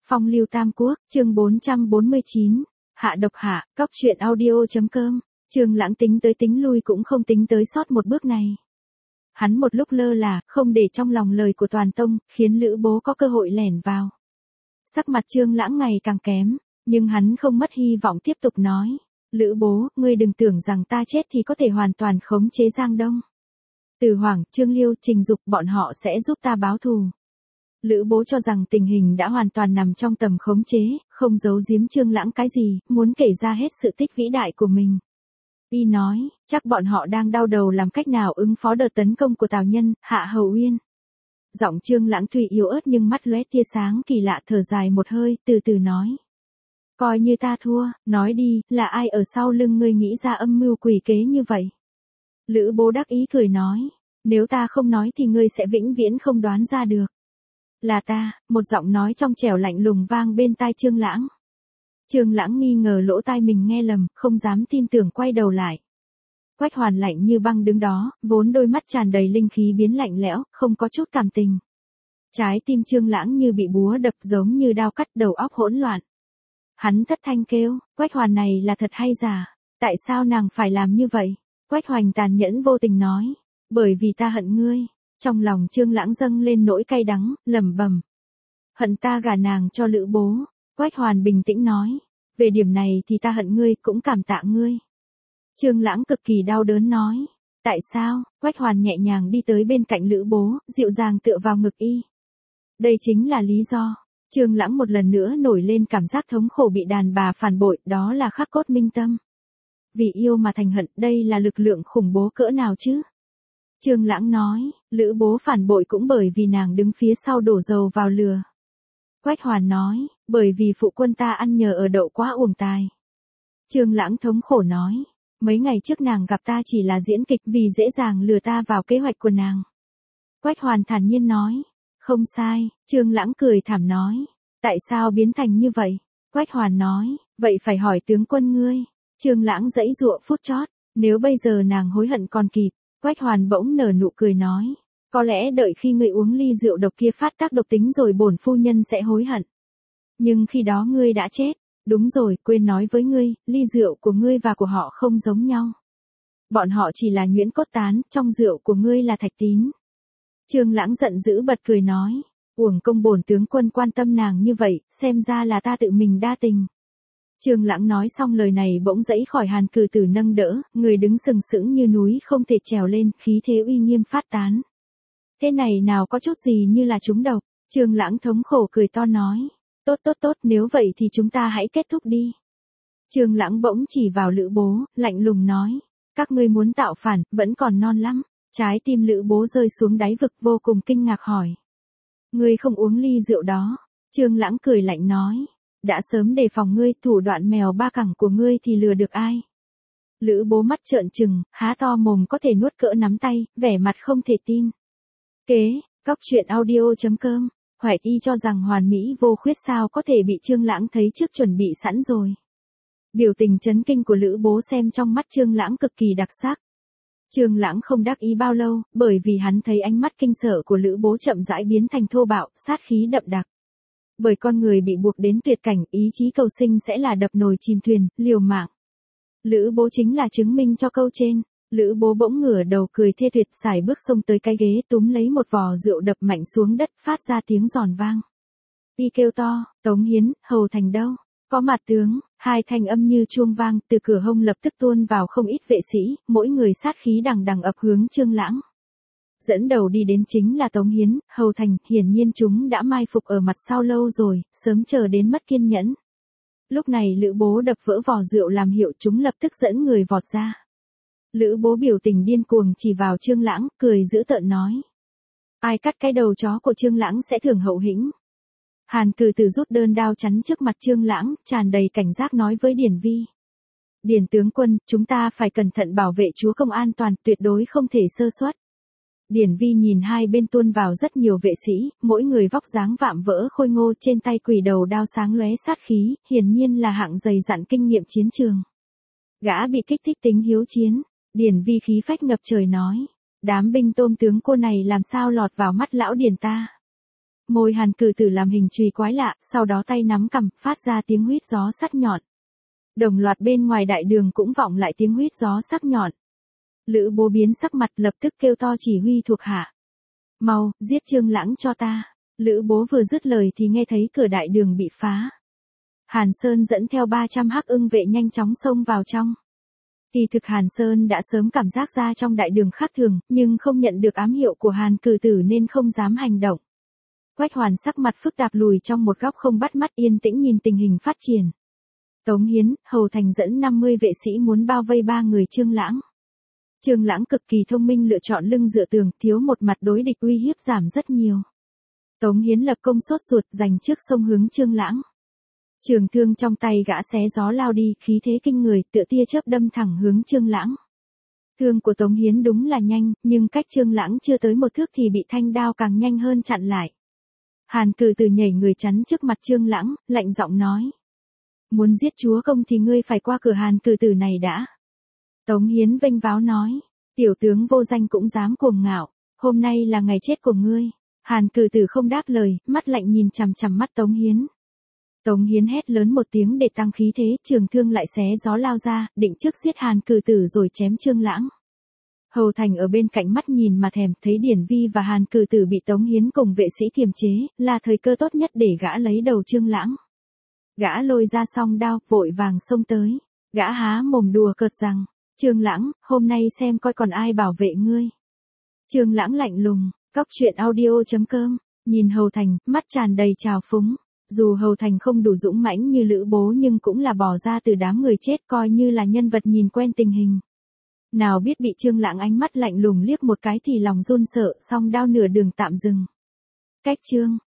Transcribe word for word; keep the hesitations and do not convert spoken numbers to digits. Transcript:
Phong lưu tam quốc, chương bốn trăm bốn mươi chín, hạ độc hạ, cóc truyện audio.com, Trương Lãng tính tới tính lui cũng không tính tới sót một bước này. Hắn một lúc lơ là, không để trong lòng lời của toàn tông, khiến Lữ Bố có cơ hội lẻn vào. Sắc mặt Trương Lãng ngày càng kém, nhưng hắn không mất hy vọng tiếp tục nói, Lữ Bố, ngươi đừng tưởng rằng ta chết thì có thể hoàn toàn khống chế Giang Đông. Từ Hoàng, Trương Liêu, Trình Dục bọn họ sẽ giúp ta báo thù. Lữ Bố cho rằng tình hình đã hoàn toàn nằm trong tầm khống chế, không giấu giếm Trương Lãng cái gì, muốn kể ra hết sự tích vĩ đại của mình. Y nói, chắc bọn họ đang đau đầu làm cách nào ứng phó đợt tấn công của Tào Nhân, Hạ Hầu Uyên. Giọng Trương Lãng tuy yếu ớt nhưng mắt lóe tia sáng kỳ lạ, thở dài một hơi, từ từ nói. Coi như ta thua, nói đi, là ai ở sau lưng ngươi nghĩ ra âm mưu quỷ kế như vậy? Lữ Bố đắc ý cười nói, nếu ta không nói thì ngươi sẽ vĩnh viễn không đoán ra được. Là ta, một giọng nói trong trẻo lạnh lùng vang bên tai Trương Lãng. Trương Lãng nghi ngờ lỗ tai mình nghe lầm, không dám tin tưởng quay đầu lại. Quách Hoàn lạnh như băng đứng đó, vốn đôi mắt tràn đầy linh khí biến lạnh lẽo, không có chút cảm tình. Trái tim Trương Lãng như bị búa đập, giống như đao cắt, đầu óc hỗn loạn. Hắn thất thanh kêu, Quách Hoàn này là thật hay giả? Tại sao nàng phải làm như vậy? Quách Hoành tàn nhẫn vô tình nói, bởi vì ta hận ngươi. Trong lòng Trương Lãng dâng lên nỗi cay đắng, lẩm bẩm. Hận ta gả nàng cho Lữ Bố. Quách Hoàn bình tĩnh nói, về điểm này thì ta hận ngươi, cũng cảm tạ ngươi. Trương Lãng cực kỳ đau đớn nói, tại sao? Quách Hoàn nhẹ nhàng đi tới bên cạnh Lữ Bố, dịu dàng tựa vào ngực y. Đây chính là lý do. Trương Lãng một lần nữa nổi lên cảm giác thống khổ bị đàn bà phản bội, đó là khắc cốt minh tâm. Vì yêu mà thành hận, đây là lực lượng khủng bố cỡ nào chứ? Trương Lãng nói, Lữ Bố phản bội cũng bởi vì nàng đứng phía sau đổ dầu vào lửa. Quách Hoàn nói, bởi vì phụ quân ta ăn nhờ ở đậu quá uổng tài. Trương Lãng thống khổ nói, mấy ngày trước nàng gặp ta chỉ là diễn kịch vì dễ dàng lừa ta vào kế hoạch của nàng. Quách Hoàn thản nhiên nói, không sai. Trương Lãng cười thảm nói, tại sao biến thành như vậy? Quách Hoàn nói, vậy phải hỏi tướng quân ngươi. Trương Lãng giãy giụa phút chót, nếu bây giờ nàng hối hận còn kịp. Quách Hoàn bỗng nở nụ cười nói, có lẽ đợi khi ngươi uống ly rượu độc kia phát tác độc tính rồi bổn phu nhân sẽ hối hận. Nhưng khi đó ngươi đã chết. Đúng rồi, quên nói với ngươi, ly rượu của ngươi và của họ không giống nhau. Bọn họ chỉ là nhuyễn cốt tán, trong rượu của ngươi là thạch tín. Trương Lãng giận dữ bật cười nói, uổng công bổn tướng quân quan tâm nàng như vậy, xem ra là ta tự mình đa tình. Trương Lãng nói xong lời này bỗng dãy khỏi Hàn Cừ Tử nâng đỡ, người đứng sừng sững như núi không thể trèo lên, khí thế uy nghiêm phát tán. Thế này nào có chút gì như là trúng độc? Trương Lãng thống khổ cười to nói, tốt tốt tốt, nếu vậy thì chúng ta hãy kết thúc đi. Trương Lãng bỗng chỉ vào Lữ Bố, lạnh lùng nói, các ngươi muốn tạo phản, vẫn còn non lắm. Trái tim Lữ Bố rơi xuống đáy vực, vô cùng kinh ngạc hỏi, ngươi không uống ly rượu đó? Trương Lãng cười lạnh nói, đã sớm đề phòng ngươi, thủ đoạn mèo ba cẳng của ngươi thì lừa được ai? Lữ Bố mắt trợn trừng, há to mồm có thể nuốt cỡ nắm tay, vẻ mặt không thể tin. Kế, cóc truyện audio.com, Hoài Y cho rằng hoàn mỹ vô khuyết sao có thể bị Trương Lãng thấy trước chuẩn bị sẵn rồi. Biểu tình chấn kinh của Lữ Bố xem trong mắt Trương Lãng cực kỳ đặc sắc. Trương Lãng không đắc ý bao lâu, bởi vì hắn thấy ánh mắt kinh sợ của Lữ Bố chậm rãi biến thành thô bạo, sát khí đậm đặc. Bởi con người bị buộc đến tuyệt cảnh, ý chí cầu sinh sẽ là đập nồi chìm thuyền, liều mạng. Lữ Bố chính là chứng minh cho câu trên. Lữ Bố bỗng ngửa đầu cười thê tuyệt, sải bước xông tới cái ghế, túm lấy một vò rượu đập mạnh xuống đất, phát ra tiếng giòn vang. Y kêu to, Tống Hiến, Hầu Thành đâu? Có mặt tướng. Hai thanh âm như chuông vang, từ cửa hông lập tức tuôn vào không ít vệ sĩ, mỗi người sát khí đằng đằng ập hướng Trương Lãng. Dẫn đầu đi đến chính là Tống Hiến, Hầu Thành, hiển nhiên chúng đã mai phục ở mặt sau lâu rồi, sớm chờ đến mất kiên nhẫn. Lúc này Lữ Bố đập vỡ vò rượu làm hiệu, chúng lập tức dẫn người vọt ra. Lữ Bố biểu tình điên cuồng chỉ vào Trương Lãng, cười dữ tợn nói, ai cắt cái đầu chó của Trương Lãng sẽ thưởng hậu hĩnh. Hàn Cừ Tử rút đơn đao chắn trước mặt Trương Lãng, tràn đầy cảnh giác nói với Điển Vi. Điển tướng quân, chúng ta phải cẩn thận bảo vệ chúa công an toàn, tuyệt đối không thể sơ suất. Điển Vi nhìn hai bên tuôn vào rất nhiều vệ sĩ, mỗi người vóc dáng vạm vỡ khôi ngô, trên tay quỷ đầu đao sáng lóe sát khí, hiển nhiên là hạng dày dặn kinh nghiệm chiến trường. Gã bị kích thích tính hiếu chiến. Điển Vi khí phách ngập trời nói, đám binh tôm tướng cô này làm sao lọt vào mắt lão Điển ta. Môi Hàn Cử Tử làm hình chùy quái lạ, sau đó tay nắm cằm, phát ra tiếng huýt gió sắc nhọn. Đồng loạt bên ngoài đại đường cũng vọng lại tiếng huýt gió sắc nhọn. Lữ Bố biến sắc mặt lập tức kêu to chỉ huy thuộc hạ. Mau, giết Trương Lãng cho ta. Lữ Bố vừa dứt lời thì nghe thấy cửa đại đường bị phá. Hàn Sơn dẫn theo ba trăm hắc ưng vệ nhanh chóng xông vào trong. Kỳ thực Hàn Sơn đã sớm cảm giác ra trong đại đường khác thường, nhưng không nhận được ám hiệu của Hàn Cử Tử nên không dám hành động. Quách Hoàn sắc mặt phức tạp lùi trong một góc không bắt mắt yên tĩnh nhìn tình hình phát triển. Tống Hiến, Hầu Thành dẫn năm mươi vệ sĩ muốn bao vây ba người Trương Lãng. Trương Lãng cực kỳ thông minh lựa chọn lưng dựa tường, thiếu một mặt đối địch uy hiếp giảm rất nhiều. Tống Hiến lập công sốt ruột giành trước sông hướng Trương Lãng. Trường thương trong tay gã xé gió lao đi, khí thế kinh người, tựa tia chớp đâm thẳng hướng Trương Lãng. Thương của Tống Hiến đúng là nhanh, nhưng cách Trương Lãng chưa tới một thước thì bị thanh đao càng nhanh hơn chặn lại. Hàn Cử Tử nhảy người chắn trước mặt Trương Lãng, lạnh giọng nói: "Muốn giết chúa công thì ngươi phải qua cửa Hàn Cử Tử này đã." Tống Hiến vênh váo nói: "Tiểu tướng vô danh cũng dám cuồng ngạo, hôm nay là ngày chết của ngươi." Hàn Cử Tử không đáp lời, mắt lạnh nhìn chằm chằm mắt Tống Hiến. Tống Hiến hét lớn một tiếng để tăng khí thế, trường thương lại xé gió lao ra, định trước giết Hàn Cử Tử rồi chém Trương Lãng. Hầu Thành ở bên cạnh mắt nhìn mà thèm, thấy Điển Vi và Hàn Cử Tử bị Tống Hiến cùng vệ sĩ kiềm chế, là thời cơ tốt nhất để gã lấy đầu Trương Lãng. Gã lôi ra song đao, vội vàng xông tới. Gã há mồm đùa cợt rằng: "Trương Lãng, hôm nay xem coi còn ai bảo vệ ngươi." Trương Lãng lạnh lùng, Cóc truyện audio chấm com, nhìn Hầu Thành, mắt tràn đầy trào phúng. Dù Hầu Thành không đủ dũng mãnh như Lữ Bố nhưng cũng là bỏ ra từ đám người chết, coi như là nhân vật nhìn quen tình hình. Nào biết bị Trương Lãng ánh mắt lạnh lùng liếc một cái thì lòng run sợ, song đao nửa đường tạm dừng. Cách Trương